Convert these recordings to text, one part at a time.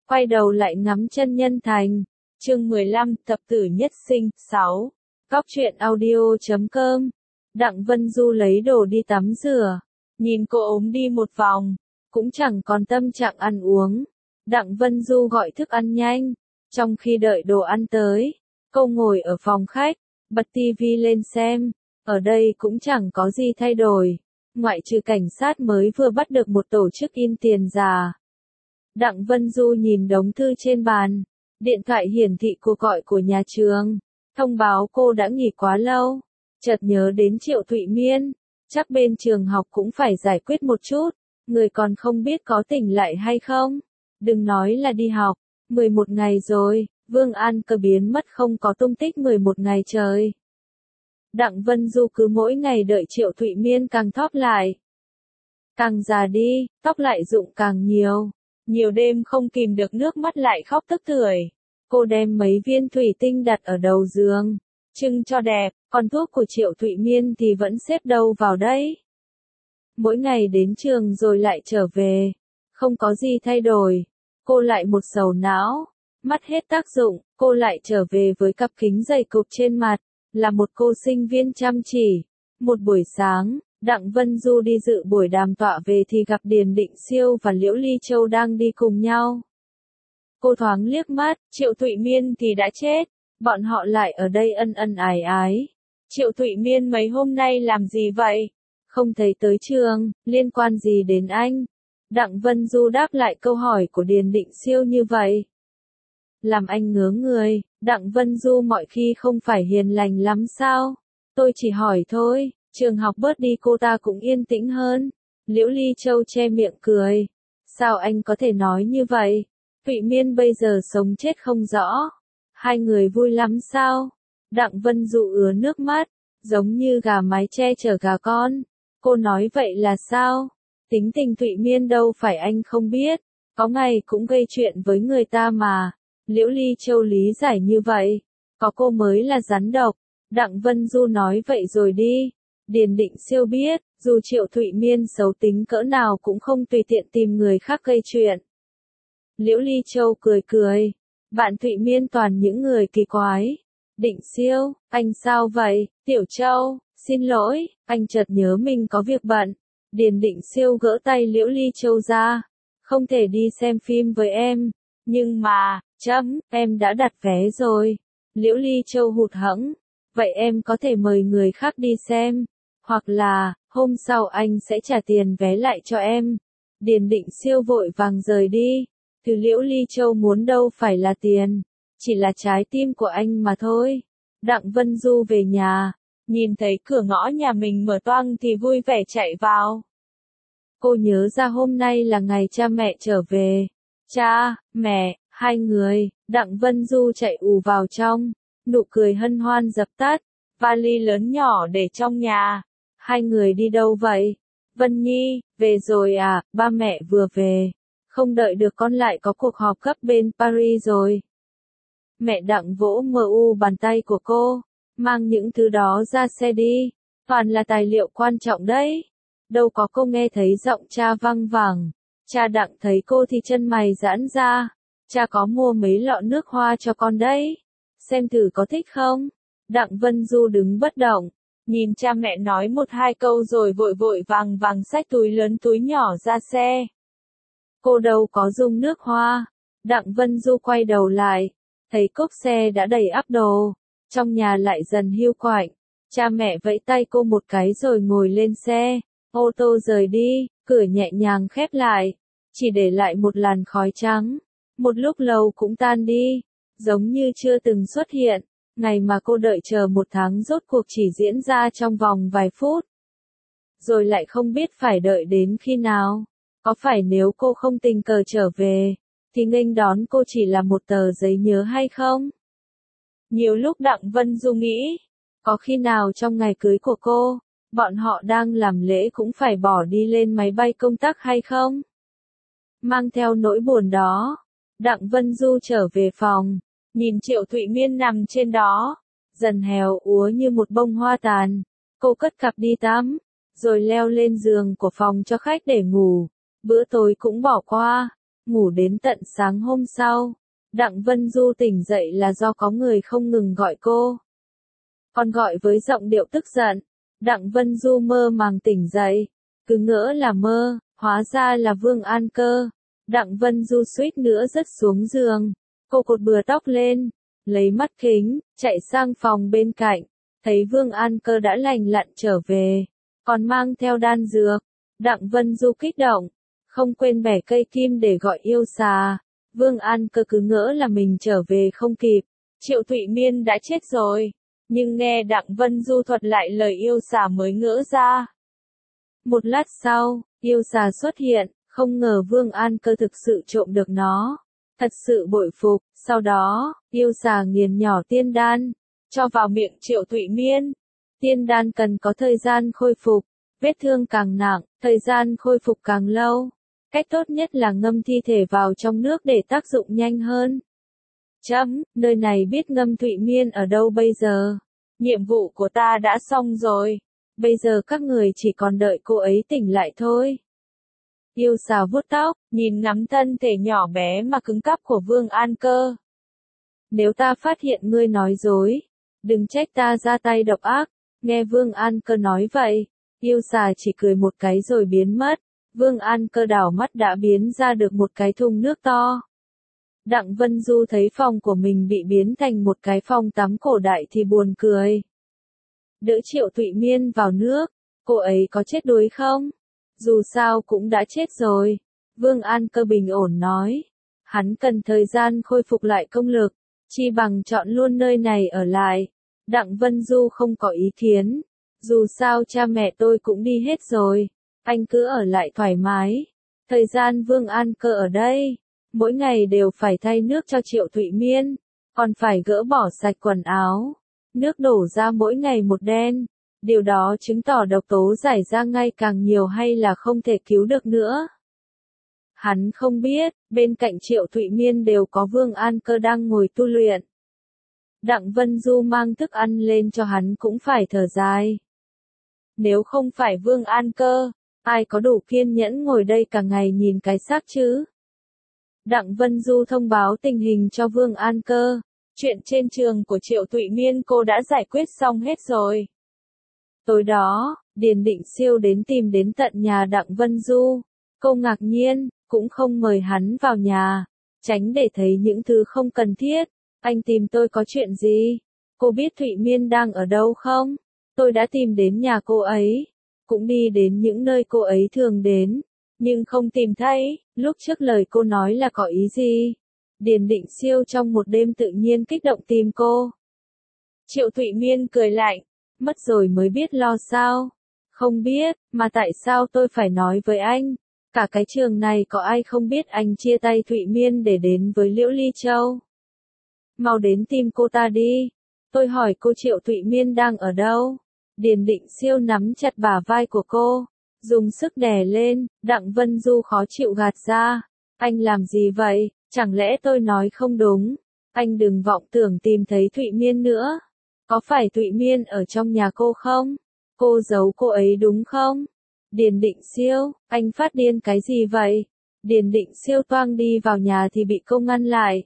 quay đầu lại ngắm chân nhân thành. Chương 15, thập tử nhất sinh, 6. Cóc truyện audio.com. Đặng Vân Du lấy đồ đi tắm rửa, nhìn cô ốm đi một vòng, cũng chẳng còn tâm trạng ăn uống. Đặng Vân Du gọi thức ăn nhanh, trong khi đợi đồ ăn tới, cô ngồi ở phòng khách, bật tivi lên xem. Ở đây cũng chẳng có gì thay đổi, ngoại trừ cảnh sát mới vừa bắt được một tổ chức in tiền giả. Đặng Vân Du nhìn đống thư trên bàn, điện thoại hiển thị cuộc gọi của nhà trường, thông báo cô đã nghỉ quá lâu. Chợt nhớ đến Triệu Thụy Miên, chắc bên trường học cũng phải giải quyết một chút, người còn không biết có tỉnh lại hay không. Đừng nói là đi học, 11 ngày rồi, Vương An Cơ biến mất không có tung tích 11 ngày trời. Đặng Vân Du cứ mỗi ngày đợi Triệu Thụy Miên càng thóp lại. Càng già đi, tóc lại rụng càng nhiều. Nhiều đêm không kìm được nước mắt lại khóc tức tưởi. Cô đem mấy viên thủy tinh đặt ở đầu giường, trưng cho đẹp, còn thuốc của Triệu Thụy Miên thì vẫn xếp đâu vào đấy. Mỗi ngày đến trường rồi lại trở về, không có gì thay đổi. Cô lại một sầu não, mắt hết tác dụng, cô lại trở về với cặp kính dày cộp trên mặt, là một cô sinh viên chăm chỉ. Một buổi sáng, Đặng Vân Du đi dự buổi đàm tọa về thì gặp Điền Định Siêu và Liễu Ly Châu đang đi cùng nhau. Cô thoáng liếc mắt, Triệu Thụy Miên thì đã chết, bọn họ lại ở đây ân ân ái ái. Triệu Thụy Miên mấy hôm nay làm gì vậy? Không thấy tới trường, liên quan gì đến anh? Đặng Vân Du đáp lại câu hỏi của Điền Định Siêu như vậy. Làm anh ngớ người, Đặng Vân Du mọi khi không phải hiền lành lắm sao? Tôi chỉ hỏi thôi, trường học bớt đi cô ta cũng yên tĩnh hơn. Liễu Ly Châu che miệng cười. Sao anh có thể nói như vậy? Thụy Miên bây giờ sống chết không rõ. Hai người vui lắm sao? Đặng Vân Du ứa nước mắt, giống như gà mái che chở gà con. Cô nói vậy là sao? Tính tình Thụy Miên đâu phải anh không biết, có ngày cũng gây chuyện với người ta mà. Liễu Ly Châu lý giải như vậy, có cô mới là rắn độc. Đặng Vân Du nói vậy rồi đi. Điền Định Siêu biết, dù Triệu Thụy Miên xấu tính cỡ nào cũng không tùy tiện tìm người khác gây chuyện. Liễu Ly Châu cười cười, bạn Thụy Miên toàn những người kỳ quái. Định Siêu, anh sao vậy? Tiểu Châu, xin lỗi, anh chợt nhớ mình có việc bận. Điền Định Siêu gỡ tay Liễu Ly Châu ra. Không thể đi xem phim với em. Nhưng mà, em đã đặt vé rồi. Liễu Ly Châu hụt hẫng. Vậy em có thể mời người khác đi xem. Hoặc là, hôm sau anh sẽ trả tiền vé lại cho em. Điền Định Siêu vội vàng rời đi. Thứ Liễu Ly Châu muốn đâu phải là tiền, chỉ là trái tim của anh mà thôi. Đặng Vân Du về nhà, nhìn thấy cửa ngõ nhà mình mở toang thì vui vẻ chạy vào. Cô nhớ ra hôm nay là ngày cha mẹ trở về. Cha, mẹ, hai người. Đặng Vân Du chạy ù vào trong, nụ cười hân hoan dập tắt, vali lớn nhỏ để trong nhà. Hai người đi đâu vậy? Vân Nhi, về rồi à, ba mẹ vừa về. Không đợi được con lại có cuộc họp gấp bên Paris rồi. Mẹ Đặng vỗ bàn tay của cô, mang những thứ đó ra xe đi, toàn là tài liệu quan trọng đấy. Đâu có, cô nghe thấy giọng cha văng vẳng. Cha Đặng thấy cô thì chân mày giãn ra. Cha có mua mấy lọ nước hoa cho con đấy. Xem thử có thích không? Đặng Vân Du đứng bất động, nhìn cha mẹ nói một hai câu rồi vội vội vàng vàng xách túi lớn túi nhỏ ra xe. Cô đâu có dùng nước hoa. Đặng Vân Du quay đầu lại, thấy cốp xe đã đầy ắp đồ, trong nhà lại dần hiu quạnh. Cha mẹ vẫy tay cô một cái rồi ngồi lên xe, ô tô rời đi, cửa nhẹ nhàng khép lại, chỉ để lại một làn khói trắng. Một lúc lâu cũng tan đi, giống như chưa từng xuất hiện. Ngày mà cô đợi chờ một tháng rốt cuộc chỉ diễn ra trong vòng vài phút. Rồi lại không biết phải đợi đến khi nào. Có phải nếu cô không tình cờ trở về, thì nghênh đón cô chỉ là một tờ giấy nhớ hay không? Nhiều lúc Đặng Vân Du nghĩ, có khi nào trong ngày cưới của cô, bọn họ đang làm lễ cũng phải bỏ đi lên máy bay công tác hay không? Mang theo nỗi buồn đó, Đặng Vân Du trở về phòng, nhìn Triệu Thụy Miên nằm trên đó, dần héo úa như một bông hoa tàn. Cô cất cặp đi tắm, rồi leo lên giường của phòng cho khách để ngủ. Bữa tối cũng bỏ qua. ngủ đến tận sáng hôm sau. Đặng Vân Du tỉnh dậy là do có người không ngừng gọi cô. Còn gọi với giọng điệu tức giận. Đặng Vân Du mơ màng tỉnh dậy. Cứ ngỡ là mơ, hóa ra là Vương An Cơ. Đặng Vân Du suýt nữa rớt xuống giường. Cô cột bừa tóc lên, lấy mắt kính, chạy sang phòng bên cạnh. Thấy Vương An Cơ đã lành lặn trở về, còn mang theo đan dược. Đặng Vân Du kích động, không quên bẻ cây kim để gọi yêu xà. Vương An Cơ cứ ngỡ là mình trở về không kịp. Triệu Thụy Miên đã chết rồi. Nhưng nghe Đặng Vân Du thuật lại lời yêu xà mới ngỡ ra. Một lát sau, yêu xà xuất hiện, không ngờ Vương An Cơ thực sự trộm được nó. Thật sự bội phục, sau đó, yêu xà nghiền nhỏ tiên đan, cho vào miệng Triệu Thụy Miên. Tiên đan cần có thời gian khôi phục, vết thương càng nặng, thời gian khôi phục càng lâu. Cách tốt nhất là ngâm thi thể vào trong nước để tác dụng nhanh hơn. Nơi này biết ngâm Thụy Miên ở đâu bây giờ? Nhiệm vụ của ta đã xong rồi. Bây giờ các người chỉ còn đợi cô ấy tỉnh lại thôi. Yêu xà vuốt tóc, nhìn ngắm thân thể nhỏ bé mà cứng cáp của Vương An Cơ. Nếu ta phát hiện ngươi nói dối, đừng trách ta ra tay độc ác. Nghe Vương An Cơ nói vậy, yêu xà chỉ cười một cái rồi biến mất. Vương An Cơ đảo mắt đã biến ra được một cái thùng nước to. Đặng Vân Du thấy phòng của mình bị biến thành một cái phòng tắm cổ đại thì buồn cười. Đỡ Triệu Thụy Miên vào nước, cô ấy có chết đuối không? Dù sao cũng đã chết rồi. Vương An Cơ bình ổn nói. Hắn cần thời gian khôi phục lại công lực, chi bằng chọn luôn nơi này ở lại. Đặng Vân Du không có ý kiến. Dù sao cha mẹ tôi cũng đi hết rồi. Anh cứ ở lại thoải mái. Thời gian Vương An Cơ ở đây, mỗi ngày đều phải thay nước cho Triệu Thụy Miên, còn phải gỡ bỏ sạch quần áo. Nước đổ ra mỗi ngày một đen. Điều đó chứng tỏ độc tố giải ra ngày càng nhiều hay là không thể cứu được nữa. Hắn không biết, bên cạnh Triệu Thụy Miên đều có Vương An Cơ đang ngồi tu luyện. Đặng Vân Du mang thức ăn lên cho hắn cũng phải thở dài. Nếu không phải Vương An Cơ, ai có đủ kiên nhẫn ngồi đây cả ngày nhìn cái xác chứ? Đặng Vân Du thông báo tình hình cho Vương An Cơ. Chuyện trên trường của Triệu Thụy Miên cô đã giải quyết xong hết rồi. Tối đó, Điền Định Siêu đến tìm đến tận nhà Đặng Vân Du. Cô ngạc nhiên, cũng không mời hắn vào nhà, tránh để thấy những thứ không cần thiết. Anh tìm tôi có chuyện gì? Cô biết Thụy Miên đang ở đâu không? Tôi đã tìm đến nhà cô ấy, cũng đi đến những nơi cô ấy thường đến, nhưng không tìm thấy. Lúc trước lời cô nói là có ý gì? Điền Định Siêu trong một đêm tự nhiên kích động tìm cô. Triệu Thụy Miên cười lạnh, mất rồi mới biết lo sao? Không biết, mà tại sao tôi phải nói với anh? Cả cái trường này có ai không biết anh chia tay Thụy Miên để đến với Liễu Ly Châu? Mau đến tìm cô ta đi. Tôi hỏi cô Triệu Thụy Miên đang ở đâu? Điền Định Siêu nắm chặt bả vai của cô, dùng sức đè lên. Đặng Vân Du khó chịu gạt ra. Anh làm gì vậy? Chẳng lẽ tôi nói không đúng? Anh đừng vọng tưởng tìm thấy Thụy Miên nữa. Có phải Thụy Miên ở trong nhà cô không? Cô giấu cô ấy đúng không? Điền Định Siêu, anh phát điên cái gì vậy? Điền Định Siêu toang đi vào nhà thì bị cô ngăn lại.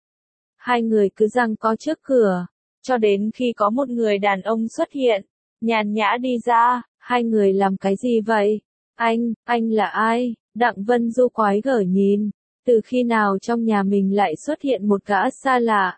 Hai người cứ giằng co trước cửa, cho đến khi có một người đàn ông xuất hiện, nhàn nhã đi ra. Hai người làm cái gì vậy? Anh là ai? Đặng Vân Du quái gở nhìn. Từ khi nào trong nhà mình lại xuất hiện một gã xa lạ?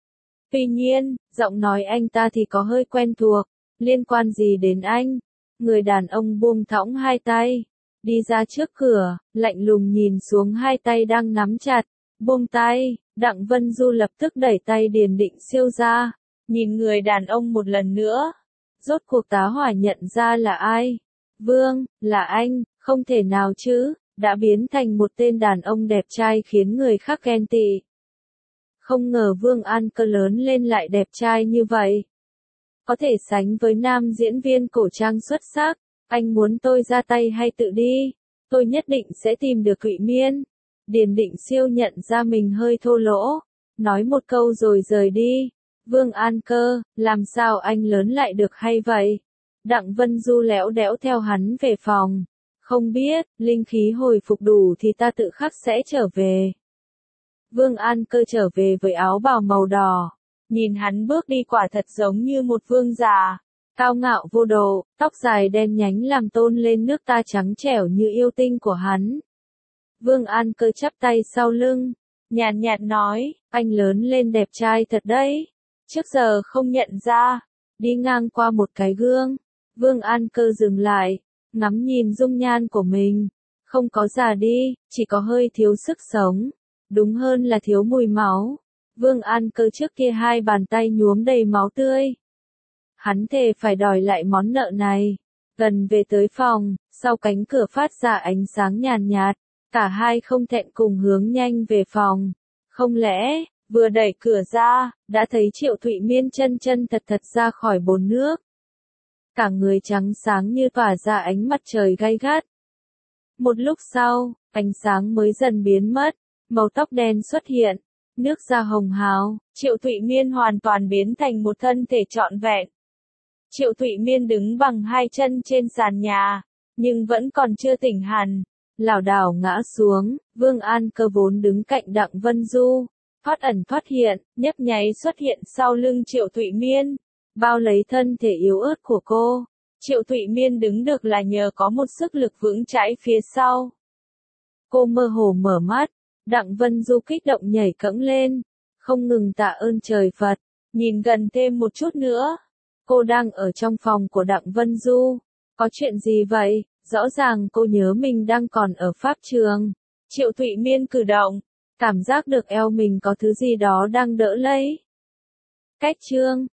Tuy nhiên, giọng nói anh ta thì có hơi quen thuộc. Liên quan gì đến anh? Người đàn ông buông thõng hai tay, đi ra trước cửa, lạnh lùng nhìn xuống hai tay đang nắm chặt. Buông tay. Đặng Vân Du lập tức đẩy tay Điền Định Siêu ra, nhìn người đàn ông một lần nữa. Rốt cuộc tá hỏa nhận ra là ai? Vương, là anh, không thể nào chứ, đã biến thành một tên đàn ông đẹp trai khiến người khác ghen tị. Không ngờ Vương An Cơ lớn lên lại đẹp trai như vậy. Có thể sánh với nam diễn viên cổ trang xuất sắc. Anh muốn tôi ra tay hay tự đi? Tôi nhất định sẽ tìm được Thụy Miên. Điền Định Siêu nhận ra mình hơi thô lỗ, nói một câu rồi rời đi. Vương An Cơ, làm sao anh lớn lại được hay vậy? Đặng Vân Du lẽo đẽo theo hắn về phòng. Không biết, linh khí hồi phục đủ thì ta tự khắc sẽ trở về. Vương An Cơ trở về với áo bào màu đỏ. Nhìn hắn bước đi quả thật giống như một vương giả. Cao ngạo vô độ, tóc dài đen nhánh làm tôn lên nước ta trắng trẻo như yêu tinh của hắn. Vương An Cơ chắp tay sau lưng, nhàn nhạt nói, anh lớn lên đẹp trai thật đấy. Trước giờ không nhận ra, đi ngang qua một cái gương, Vương An Cơ dừng lại, ngắm nhìn dung nhan của mình. Không có già đi, chỉ có hơi thiếu sức sống. Đúng hơn là thiếu mùi máu. Vương An Cơ trước kia hai bàn tay nhuốm đầy máu tươi. Hắn thề phải đòi lại món nợ này. Gần về tới phòng, sau cánh cửa phát ra ánh sáng nhàn nhạt, cả hai không thẹn cùng hướng nhanh về phòng. Không lẽ, vừa đẩy cửa ra, đã thấy Triệu Thụy Miên chân chân thật thật ra khỏi bồn nước. Cả người trắng sáng như tỏa ra ánh mặt trời gay gắt. Một lúc sau, ánh sáng mới dần biến mất, màu tóc đen xuất hiện, nước da hồng hào, Triệu Thụy Miên hoàn toàn biến thành một thân thể trọn vẹn. Triệu Thụy Miên đứng bằng hai chân trên sàn nhà, nhưng vẫn còn chưa tỉnh hẳn, lảo đảo ngã xuống. Vương An Cơ vốn đứng cạnh Đặng Vân Du, thoát ẩn thoát hiện, nhấp nháy xuất hiện sau lưng Triệu Thụy Miên, bao lấy thân thể yếu ớt của cô. Triệu Thụy Miên đứng được là nhờ có một sức lực vững chãi phía sau. Cô mơ hồ mở mắt, Đặng Vân Du kích động nhảy cẫng lên, không ngừng tạ ơn trời Phật, nhìn gần thêm một chút nữa. Cô đang ở trong phòng của Đặng Vân Du. Có chuyện gì vậy? Rõ ràng cô nhớ mình đang còn ở pháp trường. Triệu Thụy Miên cử động, cảm giác được eo mình có thứ gì đó đang đỡ lấy. Cách chương